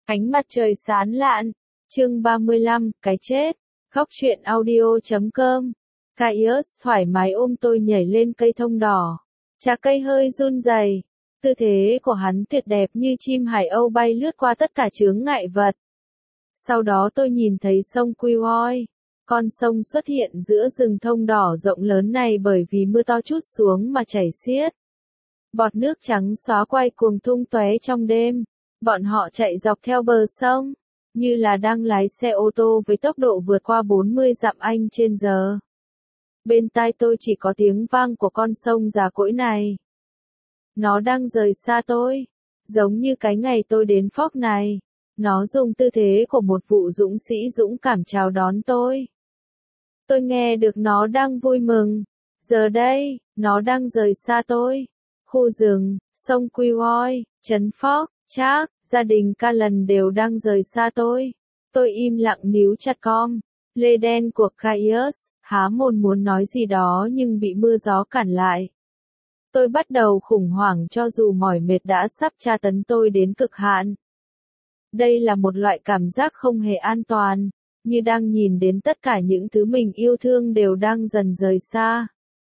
Ánh mặt trời sáng lạn. Chương 35, cái chết. Khóc chuyện audio.com. Caius thoải mái ôm tôi nhảy lên cây thông đỏ. Chà cây hơi run rẩy. Tư thế của hắn tuyệt đẹp như chim hải âu bay lướt qua tất cả chướng ngại vật. Sau đó tôi nhìn thấy sông Quioi. Con sông xuất hiện giữa rừng thông đỏ rộng lớn này bởi vì mưa to trút xuống mà chảy xiết. Bọt nước trắng xóa quay cuồng tung tóe trong đêm. Bọn họ chạy dọc theo bờ sông, như là đang lái xe ô tô với tốc độ vượt qua 40 dặm Anh trên giờ. Bên tai tôi chỉ có tiếng vang của con sông già cỗi này. Nó đang rời xa tôi, giống như cái ngày tôi đến Phóc này. Nó dùng tư thế của một vụ dũng sĩ dũng cảm chào đón tôi. Tôi nghe được nó đang vui mừng. Giờ đây, nó đang rời xa tôi. Khu rừng, sông Quioi, trấn Phóc, Chắc, gia đình Callan đều đang rời xa tôi. Tôi im lặng níu chặt com. Lê đen của Caius, há mồm muốn nói gì đó nhưng bị mưa gió cản lại. Tôi bắt đầu khủng hoảng cho dù mỏi mệt đã sắp tra tấn tôi đến cực hạn. Đây là một loại cảm giác không hề an toàn, như đang nhìn đến tất cả những thứ mình yêu thương đều đang dần rời xa.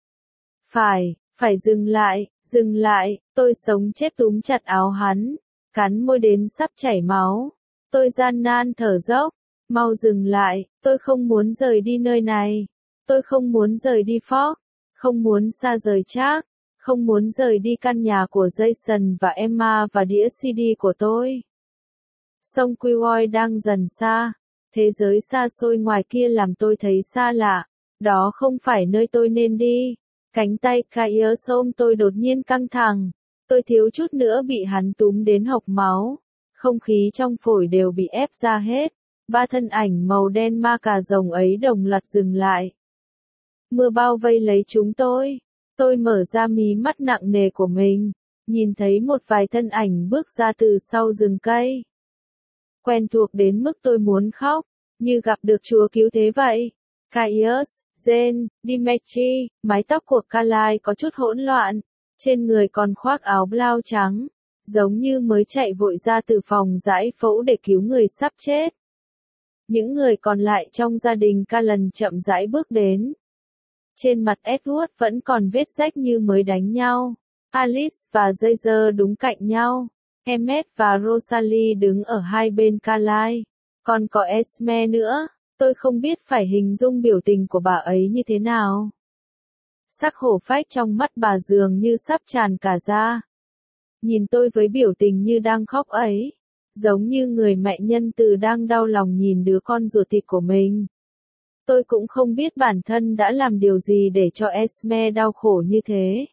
Phải dừng lại, tôi sống chết túm chặt áo hắn, cắn môi đến sắp chảy máu. Tôi gian nan thở dốc, mau dừng lại, tôi không muốn rời đi nơi này. Tôi không muốn rời đi Phóc, không muốn xa rời Chắc, không muốn rời đi căn nhà của Jason và Emma và đĩa CD của tôi. Sông Quioi đang dần xa, thế giới xa xôi ngoài kia làm tôi thấy xa lạ, đó không phải nơi tôi nên đi. Cánh tay Caius ôm tôi đột nhiên căng thẳng, tôi thiếu chút nữa bị hắn túm đến hộc máu, không khí trong phổi đều bị ép ra hết. Ba thân ảnh màu đen ma cà rồng ấy đồng loạt dừng lại. Mưa bao vây lấy chúng tôi mở ra mí mắt nặng nề của mình, nhìn thấy một vài thân ảnh bước ra từ sau rừng cây. Quen thuộc đến mức tôi muốn khóc, như gặp được Chúa cứu thế vậy. Caius, Jane, Dimitri, mái tóc của Calai có chút hỗn loạn, trên người còn khoác áo blau trắng, giống như mới chạy vội ra từ phòng giải phẫu để cứu người sắp chết. Những người còn lại trong gia đình Callan chậm rãi bước đến. Trên mặt Edward vẫn còn vết rách như mới đánh nhau. Alice và Jaeger đứng cạnh nhau. Emmet và Rosalie đứng ở hai bên Calai. Còn có Esme nữa. Tôi không biết phải hình dung biểu tình của bà ấy như thế nào. Sắc hổ phách trong mắt bà dường như sắp tràn cả ra. Nhìn tôi với biểu tình như đang khóc ấy. Giống như người mẹ nhân từ đang đau lòng nhìn đứa con ruột thịt của mình. Tôi cũng không biết bản thân đã làm điều gì để cho Esme đau khổ như thế.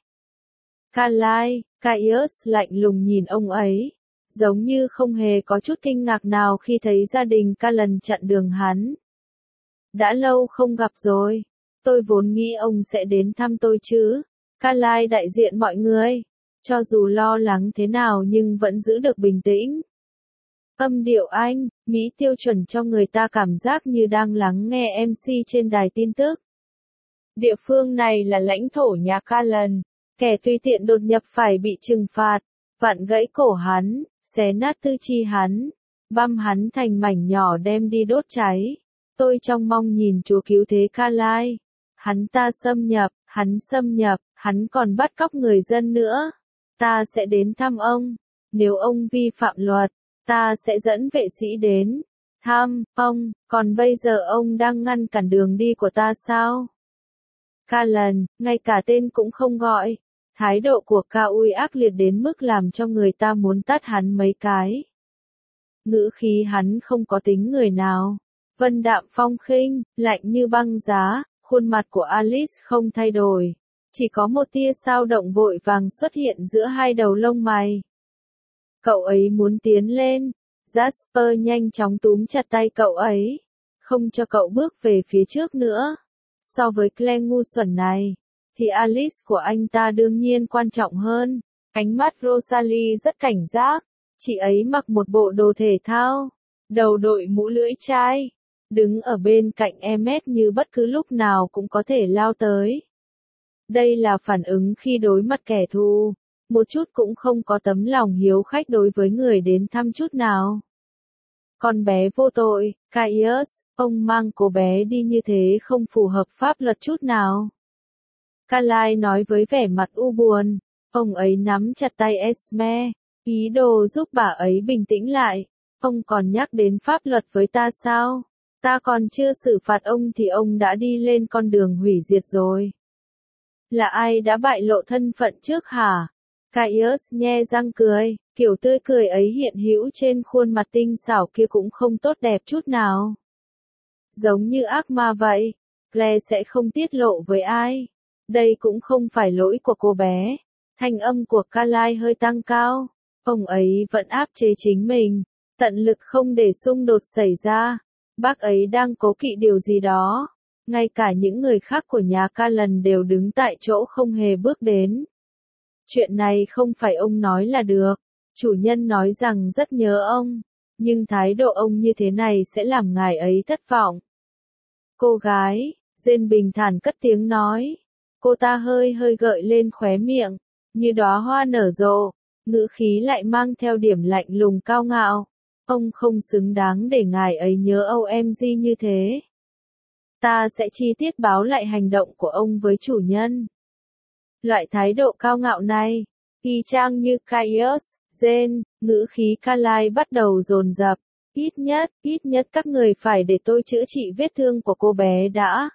Caius lạnh lùng nhìn ông ấy, giống như không hề có chút kinh ngạc nào khi thấy gia đình Callan chặn đường hắn. Đã lâu không gặp rồi, tôi vốn nghĩ ông sẽ đến thăm tôi chứ. Calai đại diện mọi người, cho dù lo lắng thế nào nhưng vẫn giữ được bình tĩnh. Âm điệu Anh, Mỹ tiêu chuẩn cho người ta cảm giác như đang lắng nghe MC trên đài tin tức. Địa phương này là lãnh thổ nhà Callan, kẻ tùy tiện đột nhập phải bị trừng phạt, vặn gãy cổ hắn, xé nát tư chi hắn, băm hắn thành mảnh nhỏ đem đi đốt cháy. Tôi trông mong nhìn Chúa cứu thế Calai. Hắn ta xâm nhập, hắn còn bắt cóc người dân nữa. Ta sẽ đến thăm ông, nếu ông vi phạm luật. Ta sẽ dẫn vệ sĩ đến thăm ông, còn bây giờ ông đang ngăn cản đường đi của ta sao? Callan, ngay cả tên cũng không gọi. Thái độ của Caui ác liệt đến mức làm cho người ta muốn tát hắn mấy cái. Ngữ khí hắn không có tính người nào. Vân đạm phong khinh, lạnh như băng giá, khuôn mặt của Alice không thay đổi. Chỉ có một tia dao động vội vàng xuất hiện giữa hai đầu lông mày. Cậu ấy muốn tiến lên. Jasper nhanh chóng túm chặt tay cậu ấy, không cho cậu bước về phía trước nữa. So với Claire ngu xuẩn này, thì Alice của anh ta đương nhiên quan trọng hơn. Ánh mắt Rosalie rất cảnh giác. Chị ấy mặc một bộ đồ thể thao, đầu đội mũ lưỡi chai, đứng ở bên cạnh Emmet như bất cứ lúc nào cũng có thể lao tới. Đây là phản ứng khi đối mặt kẻ thù. Một chút cũng không có tấm lòng hiếu khách đối với người đến thăm chút nào. Con bé vô tội, Caius, ông mang cô bé đi như thế không phù hợp pháp luật chút nào. Carlyle nói với vẻ mặt u buồn, ông ấy nắm chặt tay Esme, ý đồ giúp bà ấy bình tĩnh lại. Ông còn nhắc đến pháp luật với ta sao? Ta còn chưa xử phạt ông thì ông đã đi lên con đường hủy diệt rồi. Là ai đã bại lộ thân phận trước hả? Caius nhe răng cười, kiểu tươi cười ấy hiện hữu trên khuôn mặt tinh xảo kia cũng không tốt đẹp chút nào. Giống như ác ma vậy, Claire sẽ không tiết lộ với ai. Đây cũng không phải lỗi của cô bé. Thanh âm của Carlyle hơi tăng cao. Ông ấy vẫn áp chế chính mình, tận lực không để xung đột xảy ra. Bác ấy đang cố kỵ điều gì đó. Ngay cả những người khác của nhà Callan đều đứng tại chỗ không hề bước đến. Chuyện này không phải ông nói là được. Chủ nhân nói rằng rất nhớ ông, nhưng thái độ ông như thế này sẽ làm ngài ấy thất vọng. Cô gái, Jane bình thản cất tiếng nói. Cô ta hơi gợi lên khóe miệng, như đóa hoa nở rộ, ngữ khí lại mang theo điểm lạnh lùng cao ngạo. Ông không xứng đáng để ngài ấy nhớ OMG như thế. Ta sẽ chi tiết báo lại hành động của ông với chủ nhân. Loại thái độ cao ngạo này, y chang như Caius, Jane, ngữ khí Carlyle bắt đầu dồn dập. Ít nhất các người phải để tôi chữa trị vết thương của cô bé đã.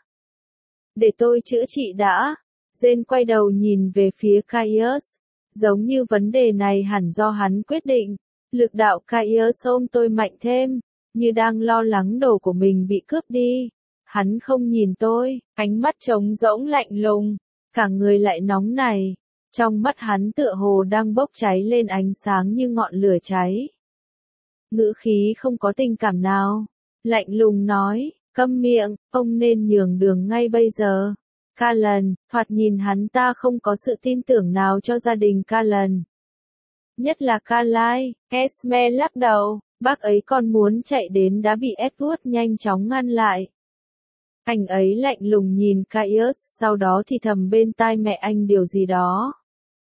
Để tôi chữa trị đã. Jane quay đầu nhìn về phía Caius. Giống như vấn đề này hẳn do hắn quyết định. Lực đạo Caius ôm tôi mạnh thêm, như đang lo lắng đồ của mình bị cướp đi. Hắn không nhìn tôi, ánh mắt trống rỗng lạnh lùng, cả người lại nóng này. Trong mắt hắn tựa hồ đang bốc cháy lên ánh sáng như ngọn lửa cháy. Ngữ khí không có tình cảm nào. Lạnh lùng nói, câm miệng, ông nên nhường đường ngay bây giờ. Callan, thoạt nhìn hắn ta không có sự tin tưởng nào cho gia đình Callan. Nhất là Carlyle, Esme lắc đầu, bác ấy còn muốn chạy đến đã bị Edward nhanh chóng ngăn lại. Anh ấy lạnh lùng nhìn Caius, sau đó thì thầm bên tai mẹ anh điều gì đó.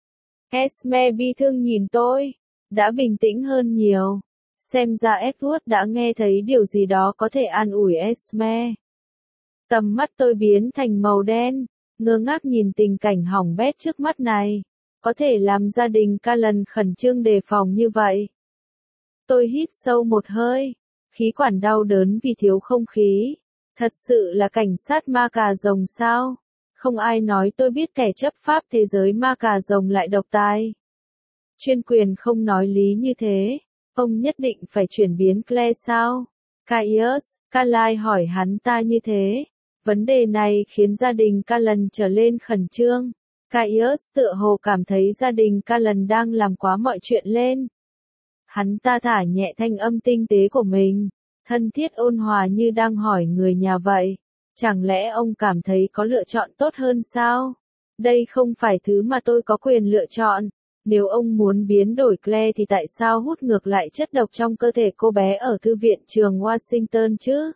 Esme bi thương nhìn tôi, đã bình tĩnh hơn nhiều. Xem ra Edward đã nghe thấy điều gì đó có thể an ủi Esme. Tầm mắt tôi biến thành màu đen, ngơ ngác nhìn tình cảnh hỏng bét trước mắt này. Có thể làm gia đình Callan khẩn trương đề phòng như vậy. Tôi hít sâu một hơi, khí quản đau đớn vì thiếu không khí. Thật sự là cảnh sát ma cà rồng sao? Không ai nói tôi biết kẻ chấp pháp thế giới ma cà rồng lại độc tài. Chuyên quyền không nói lý như thế. Ông nhất định phải chuyển biến Claire sao? Caius, Carlyle hỏi hắn ta như thế. Vấn đề này khiến gia đình Callan trở lên khẩn trương. Caius tựa hồ cảm thấy gia đình Callan đang làm quá mọi chuyện lên. Hắn ta thả nhẹ thanh âm tinh tế của mình, thân thiết ôn hòa như đang hỏi người nhà vậy. Chẳng lẽ ông cảm thấy có lựa chọn tốt hơn sao? Đây không phải thứ mà tôi có quyền lựa chọn. Nếu ông muốn biến đổi Claire thì tại sao hút ngược lại chất độc trong cơ thể cô bé ở thư viện trường Washington chứ?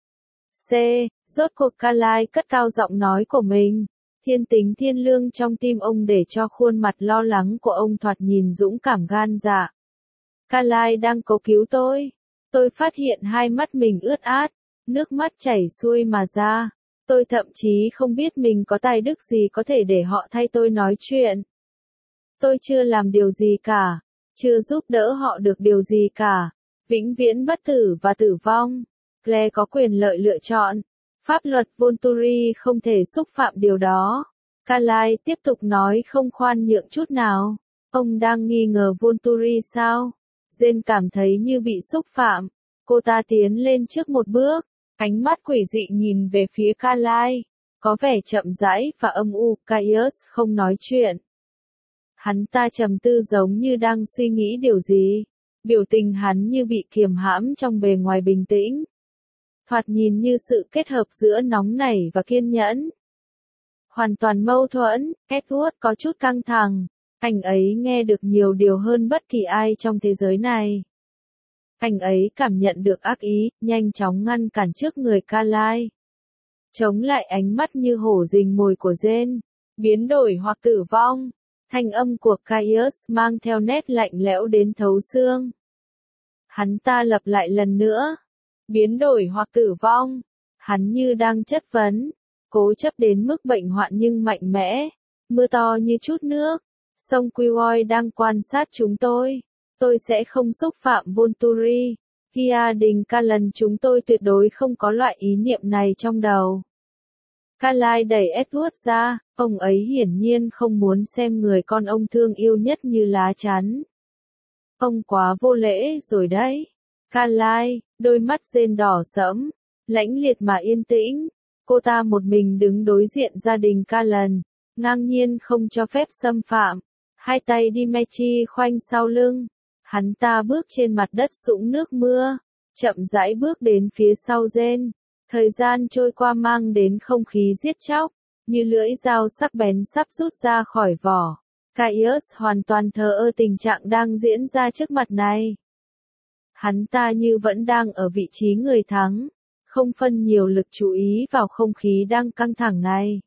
Rốt cuộc Carlyle cất cao giọng nói của mình. Thiên tính thiên lương trong tim ông để cho khuôn mặt lo lắng của ông thoạt nhìn dũng cảm gan dạ. Carlyle đang cố cứu tôi. Tôi phát hiện hai mắt mình ướt át, nước mắt chảy xuôi mà ra. Tôi thậm chí không biết mình có tài đức gì có thể để họ thay tôi nói chuyện. Tôi chưa làm điều gì cả, chưa giúp đỡ họ được điều gì cả. Vĩnh viễn bất tử và tử vong. Claire có quyền lợi lựa chọn. Pháp luật Volturi không thể xúc phạm điều đó. Carlyle tiếp tục nói không khoan nhượng chút nào. Ông đang nghi ngờ Volturi sao? Jane cảm thấy như bị xúc phạm. Cô ta tiến lên trước một bước, ánh mắt quỷ dị nhìn về phía Carlyle. Có vẻ chậm rãi và âm u. Caius không nói chuyện. Hắn ta trầm tư giống như đang suy nghĩ điều gì. Biểu tình hắn như bị kiềm hãm trong bề ngoài bình tĩnh. Thoạt nhìn như sự kết hợp giữa nóng nảy và kiên nhẫn. Hoàn toàn mâu thuẫn. Edward có chút căng thẳng. Anh ấy nghe được nhiều điều hơn bất kỳ ai trong thế giới này. Anh ấy cảm nhận được ác ý, nhanh chóng ngăn cản trước người Carlyle. Chống lại ánh mắt như hổ rình mồi của Jane. Biến đổi hoặc tử vong. Thanh âm của Caius mang theo nét lạnh lẽo đến thấu xương. Hắn ta lặp lại lần nữa. Biến đổi hoặc tử vong. Hắn như đang chất vấn. Cố chấp đến mức bệnh hoạn nhưng mạnh mẽ. Mưa to như chút nước. Sông Quioi đang quan sát chúng tôi. Tôi sẽ không xúc phạm Volturi. Gia đình Callan chúng tôi tuyệt đối không có loại ý niệm này trong đầu. Carlyle đẩy Edward ra, ông ấy hiển nhiên không muốn xem người con ông thương yêu nhất như lá chắn. Ông quá vô lễ rồi đấy. Carlyle, đôi mắt rên đỏ sẫm, lãnh liệt mà yên tĩnh. Cô ta một mình đứng đối diện gia đình Callan, ngang nhiên không cho phép xâm phạm. Hai tay Dimitri khoanh sau lưng. Hắn ta bước trên mặt đất sũng nước mưa, chậm rãi bước đến phía sau Jane. Thời gian trôi qua mang đến không khí giết chóc, như lưỡi dao sắc bén sắp rút ra khỏi vỏ. Caius hoàn toàn thờ ơ tình trạng đang diễn ra trước mặt này. Hắn ta như vẫn đang ở vị trí người thắng, không phân nhiều lực chú ý vào không khí đang căng thẳng này.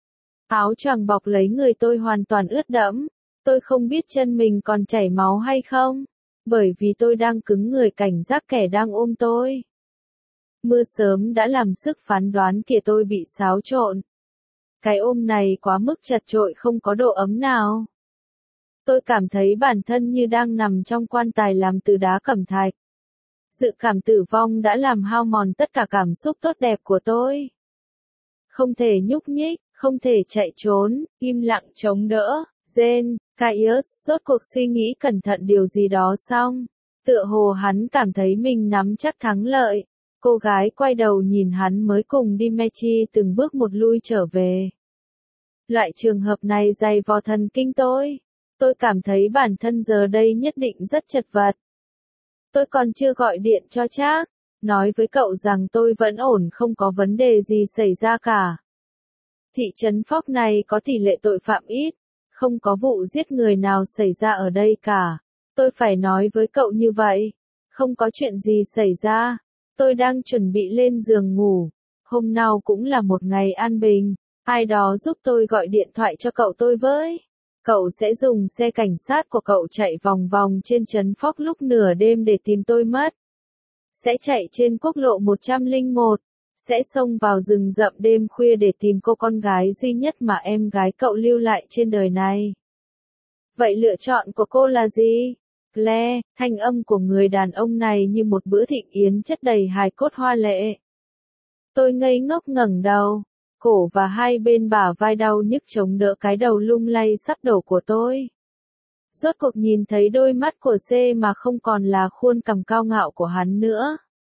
Áo choàng bọc lấy người tôi hoàn toàn ướt đẫm. Tôi không biết chân mình còn chảy máu hay không, bởi vì tôi đang cứng người cảnh giác kẻ đang ôm tôi. Mưa sớm đã làm sức phán đoán kia tôi bị xáo trộn. Cái ôm này quá mức chật chội không có độ ấm nào. Tôi cảm thấy bản thân như đang nằm trong quan tài làm từ đá cẩm thạch. Dự cảm tử vong đã làm hao mòn tất cả cảm xúc tốt đẹp của tôi. Không thể nhúc nhích, không thể chạy trốn, im lặng chống đỡ. Jane, Caius rốt cuộc suy nghĩ cẩn thận điều gì đó xong. Tựa hồ hắn cảm thấy mình nắm chắc thắng lợi. Cô gái quay đầu nhìn hắn mới cùng Dimitri từng bước một lui trở về. Loại trường hợp này dày vò thần kinh tôi. Tôi cảm thấy bản thân giờ đây nhất định rất chật vật. Tôi còn chưa gọi điện cho Trác, nói với cậu rằng tôi vẫn ổn không có vấn đề gì xảy ra cả. Thị trấn Fox này có tỷ lệ tội phạm ít, không có vụ giết người nào xảy ra ở đây cả. Tôi phải nói với cậu như vậy. Không có chuyện gì xảy ra. Tôi đang chuẩn bị lên giường ngủ. Hôm nào cũng là một ngày an bình. Ai đó giúp tôi gọi điện thoại cho cậu tôi với. Cậu sẽ dùng xe cảnh sát của cậu chạy vòng vòng trên trấn Fox lúc nửa đêm để tìm tôi mất. Sẽ chạy trên quốc lộ 101. Sẽ xông vào rừng rậm đêm khuya để tìm cô con gái duy nhất mà em gái cậu lưu lại trên đời này. Vậy lựa chọn của cô là gì? Claire, thanh âm của người đàn ông này như một bữa thịnh yến chất đầy hài cốt hoa lệ. Tôi ngây ngốc ngẩng đầu, cổ và hai bên bả vai đau nhức chống đỡ cái đầu lung lay sắp đổ của tôi. Rốt cuộc nhìn thấy đôi mắt của C mà không còn là khuôn cằm cao ngạo của hắn nữa.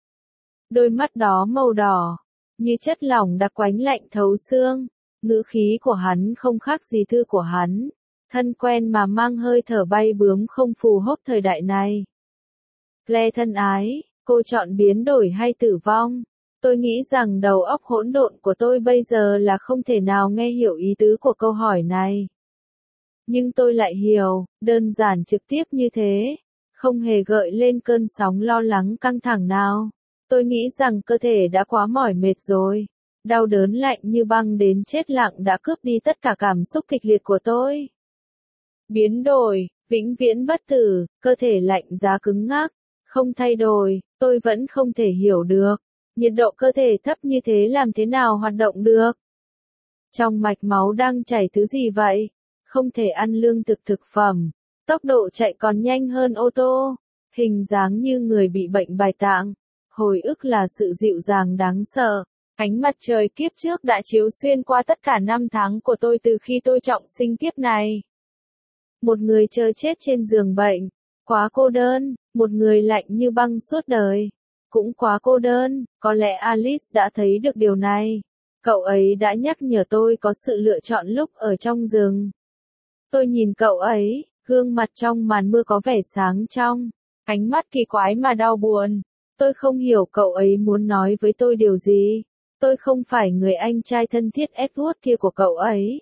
Đôi mắt đó màu đỏ, như chất lỏng đặc quánh lạnh thấu xương. Ngữ khí của hắn không khác gì thư của hắn. Thân quen mà mang hơi thở bay bướm không phù hợp thời đại này. Claire thân ái, cô chọn biến đổi hay tử vong? Tôi nghĩ rằng đầu óc hỗn độn của tôi bây giờ là không thể nào nghe hiểu ý tứ của câu hỏi này. Nhưng tôi lại hiểu, đơn giản trực tiếp như thế, không hề gợi lên cơn sóng lo lắng căng thẳng nào. Tôi nghĩ rằng cơ thể đã quá mỏi mệt rồi. Đau đớn lạnh như băng đến chết lặng đã cướp đi tất cả cảm xúc kịch liệt của tôi. Biến đổi, vĩnh viễn bất tử, cơ thể lạnh giá cứng ngắc, không thay đổi, tôi vẫn không thể hiểu được. Nhiệt độ cơ thể thấp như thế làm thế nào hoạt động được? Trong mạch máu đang chảy thứ gì vậy? Không thể ăn lương thực thực phẩm. Tốc độ chạy còn nhanh hơn ô tô. Hình dáng như người bị bệnh bạch tạng. Hồi ức là sự dịu dàng đáng sợ. Ánh mặt trời kiếp trước đã chiếu xuyên qua tất cả năm tháng của tôi từ khi tôi trọng sinh kiếp này. Một người chờ chết trên giường bệnh. Quá cô đơn. Một người lạnh như băng suốt đời. Cũng quá cô đơn. Có lẽ Alice đã thấy được điều này. Cậu ấy đã nhắc nhở tôi có sự lựa chọn lúc ở trong rừng. Tôi nhìn cậu ấy, gương mặt trong màn mưa có vẻ sáng trong. Ánh mắt kỳ quái mà đau buồn. Tôi không hiểu cậu ấy muốn nói với tôi điều gì. Tôi không phải người anh trai thân thiết Edward kia của cậu ấy.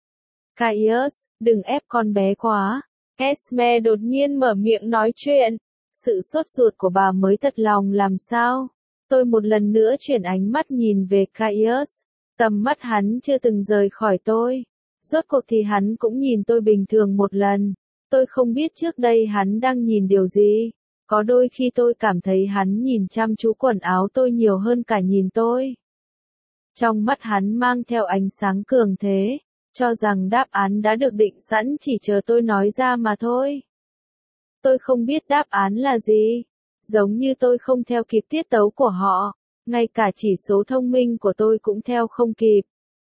Caius, đừng ép con bé quá. Esme đột nhiên mở miệng nói chuyện. Sự sốt ruột của bà mới thật lòng làm sao. Tôi một lần nữa chuyển ánh mắt nhìn về Caius. Tầm mắt hắn chưa từng rời khỏi tôi. Rốt cuộc thì hắn cũng nhìn tôi bình thường một lần. Tôi không biết trước đây hắn đang nhìn điều gì. Có đôi khi tôi cảm thấy hắn nhìn chăm chú quần áo tôi nhiều hơn cả nhìn tôi. Trong mắt hắn mang theo ánh sáng cường thế, cho rằng đáp án đã được định sẵn chỉ chờ tôi nói ra mà thôi. Tôi không biết đáp án là gì, giống như tôi không theo kịp tiết tấu của họ, ngay cả chỉ số thông minh của tôi cũng theo không kịp.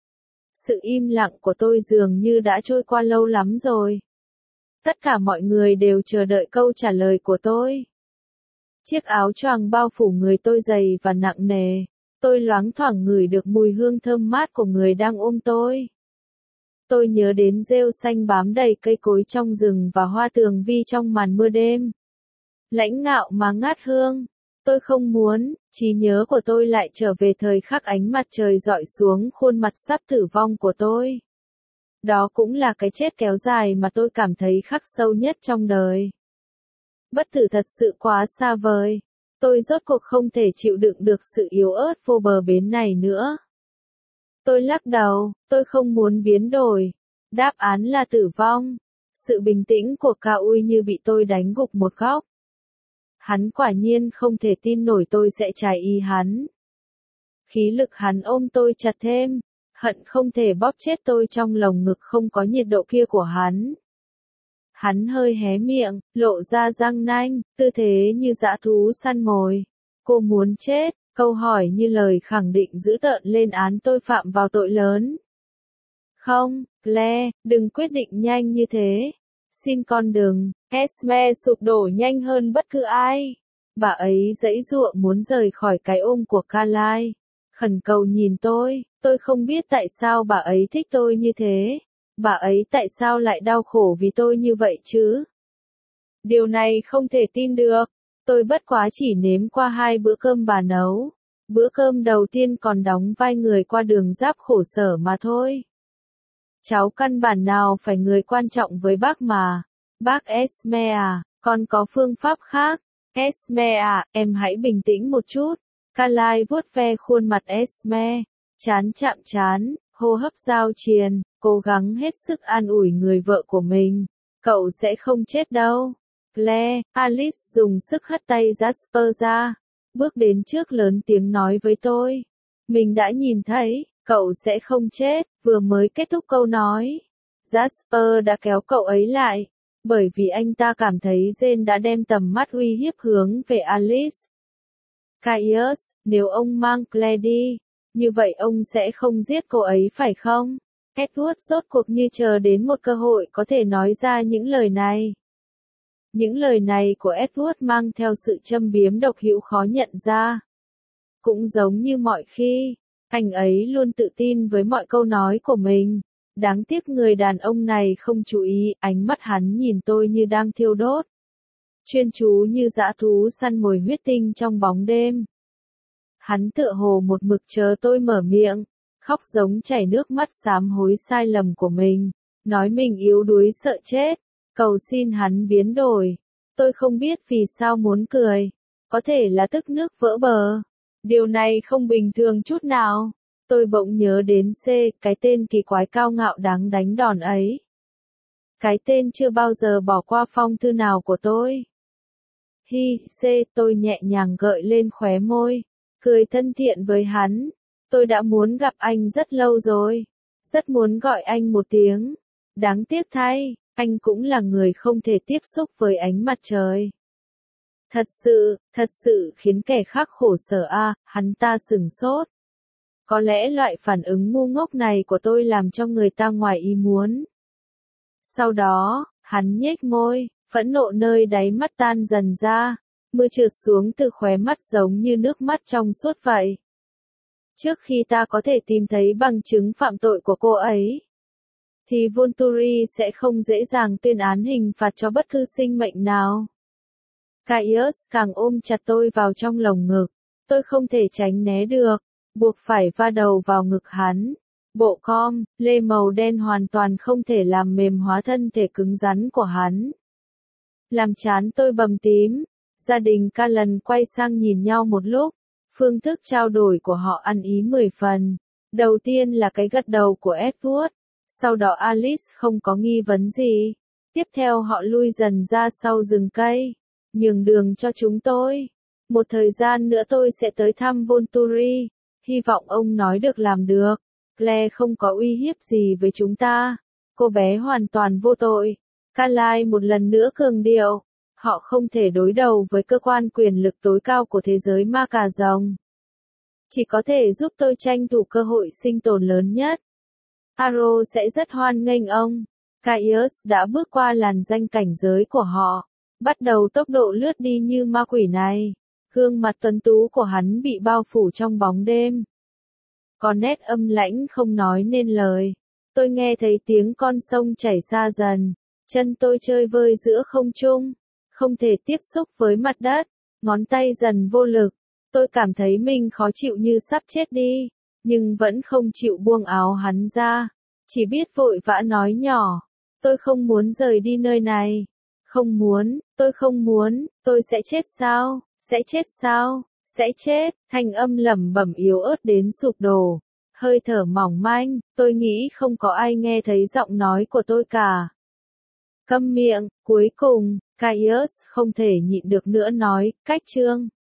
Sự im lặng của tôi dường như đã trôi qua lâu lắm rồi. Tất cả mọi người đều chờ đợi câu trả lời của tôi. Chiếc áo choàng bao phủ người tôi dày và nặng nề. Tôi loáng thoảng ngửi được mùi hương thơm mát của người đang ôm tôi. Tôi nhớ đến rêu xanh bám đầy cây cối trong rừng và hoa tường vi trong màn mưa đêm. Lãnh ngạo mà ngát hương. Tôi không muốn, trí nhớ của tôi lại trở về thời khắc ánh mặt trời rọi xuống khuôn mặt sắp tử vong của tôi. Đó cũng là cái chết kéo dài mà tôi cảm thấy khắc sâu nhất trong đời. Bất tử thật sự quá xa vời. Tôi rốt cuộc không thể chịu đựng được sự yếu ớt vô bờ bến này nữa. Tôi lắc đầu, tôi không muốn biến đổi. Đáp án là tử vong. Sự bình tĩnh của Cao Uy như bị tôi đánh gục một góc. Hắn quả nhiên không thể tin nổi tôi sẽ trái ý hắn. Khí lực hắn ôm tôi chặt thêm, hận không thể bóp chết tôi trong lồng ngực không có nhiệt độ kia của hắn. Hắn hơi hé miệng, lộ ra răng nanh, tư thế như dã thú săn mồi. Cô muốn chết, câu hỏi như lời khẳng định dữ tợn lên án tôi phạm vào tội lớn. Không, Claire, đừng quyết định nhanh như thế. Xin con đừng. Esme sụp đổ nhanh hơn bất cứ ai. Bà ấy giãy giụa muốn rời khỏi cái ôm của Carly. Khẩn cầu nhìn tôi không biết tại sao bà ấy thích tôi như thế. Bà ấy tại sao lại đau khổ vì tôi như vậy chứ? Điều này không thể tin được. Tôi bất quá chỉ nếm qua 2 bữa cơm bà nấu. Bữa cơm đầu tiên còn đóng vai người qua đường giáp khổ sở mà thôi. Cháu căn bản nào phải người quan trọng với bác mà. Bác Esme à, con có phương pháp khác. Esme à, em hãy bình tĩnh một chút. Carly vuốt ve khuôn mặt Esme. Trán chạm trán, hô hấp giao triền, cố gắng hết sức an ủi người vợ của mình. Cậu sẽ không chết đâu. Claire, Alice dùng sức hất tay Jasper ra. Bước đến trước lớn tiếng nói với tôi. Mình đã nhìn thấy, cậu sẽ không chết, vừa mới kết thúc câu nói. Jasper đã kéo cậu ấy lại. Bởi vì anh ta cảm thấy Jane đã đem tầm mắt uy hiếp hướng về Alice. Caius, nếu ông mang Claire đi, như vậy ông sẽ không giết cô ấy phải không? Edward rốt cuộc như chờ đến một cơ hội có thể nói ra những lời này. Những lời này của Edward mang theo sự châm biếm độc hữu khó nhận ra. Cũng giống như mọi khi, anh ấy luôn tự tin với mọi câu nói của mình. Đáng tiếc người đàn ông này không chú ý, ánh mắt hắn nhìn tôi như đang thiêu đốt. Chuyên chú như dã thú săn mồi huyết tinh trong bóng đêm. Hắn tựa hồ một mực chờ tôi mở miệng, khóc giống chảy nước mắt sám hối sai lầm của mình, nói mình yếu đuối sợ chết, cầu xin hắn biến đổi. Tôi không biết vì sao muốn cười, có thể là tức nước vỡ bờ. Điều này không bình thường chút nào. Tôi bỗng nhớ đến C, cái tên kỳ quái cao ngạo đáng đánh đòn ấy. Cái tên chưa bao giờ bỏ qua phong thư nào của tôi. Hi, C, tôi nhẹ nhàng gợi lên khóe môi, cười thân thiện với hắn. Tôi đã muốn gặp anh rất lâu rồi. Rất muốn gọi anh một tiếng. Đáng tiếc thay, anh cũng là người không thể tiếp xúc với ánh mặt trời. Thật sự khiến kẻ khác khổ sở a, hắn ta sửng sốt. Có lẽ loại phản ứng ngu ngốc này của tôi làm cho người ta ngoài ý muốn. Sau đó, hắn nhếch môi, phẫn nộ nơi đáy mắt tan dần ra, mưa trượt xuống từ khóe mắt giống như nước mắt trong suốt vậy. Trước khi ta có thể tìm thấy bằng chứng phạm tội của cô ấy, thì Volturi sẽ không dễ dàng tuyên án hình phạt cho bất cứ sinh mệnh nào. Caius càng ôm chặt tôi vào trong lồng ngực, tôi không thể tránh né được, buộc phải va đầu vào ngực hắn. Bộ com, lê màu đen hoàn toàn không thể làm mềm hóa thân thể cứng rắn của hắn. Làm trán tôi bầm tím, gia đình Callan quay sang nhìn nhau một lúc, phương thức trao đổi của họ ăn ý 10 phần. Đầu tiên là cái gật đầu của Edward, sau đó Alice không có nghi vấn gì. Tiếp theo họ lui dần ra sau rừng cây. nhường đường cho chúng tôi. Một thời gian nữa tôi sẽ tới thăm Volturi, hy vọng ông nói được làm được. Claire không có uy hiếp gì với chúng ta. Cô bé hoàn toàn vô tội. Carlyle một lần nữa cường điệu, họ không thể đối đầu với cơ quan quyền lực tối cao của thế giới ma cà rồng. Chỉ có thể giúp tôi tranh thủ cơ hội sinh tồn lớn nhất. Arrow sẽ rất hoan nghênh ông. Caius đã bước qua làn danh cảnh giới của họ, bắt đầu tốc độ lướt đi như ma quỷ này. Gương mặt tuấn tú của hắn bị bao phủ trong bóng đêm. Có nét âm lãnh không nói nên lời. Tôi nghe thấy tiếng con sông chảy xa dần. Chân tôi chơi vơi giữa không trung, không thể tiếp xúc với mặt đất. Ngón tay dần vô lực. Tôi cảm thấy mình khó chịu như sắp chết đi, nhưng vẫn không chịu buông áo hắn ra. Chỉ biết vội vã nói nhỏ. Tôi không muốn rời đi nơi này. Không muốn, tôi không muốn, tôi sẽ chết sao? Sẽ chết sao? Sẽ chết, thanh âm lẩm bẩm yếu ớt đến sụp đổ. Hơi thở mỏng manh, tôi nghĩ không có ai nghe thấy giọng nói của tôi cả. Câm miệng, cuối cùng, Caius không thể nhịn được nữa nói, cách chương.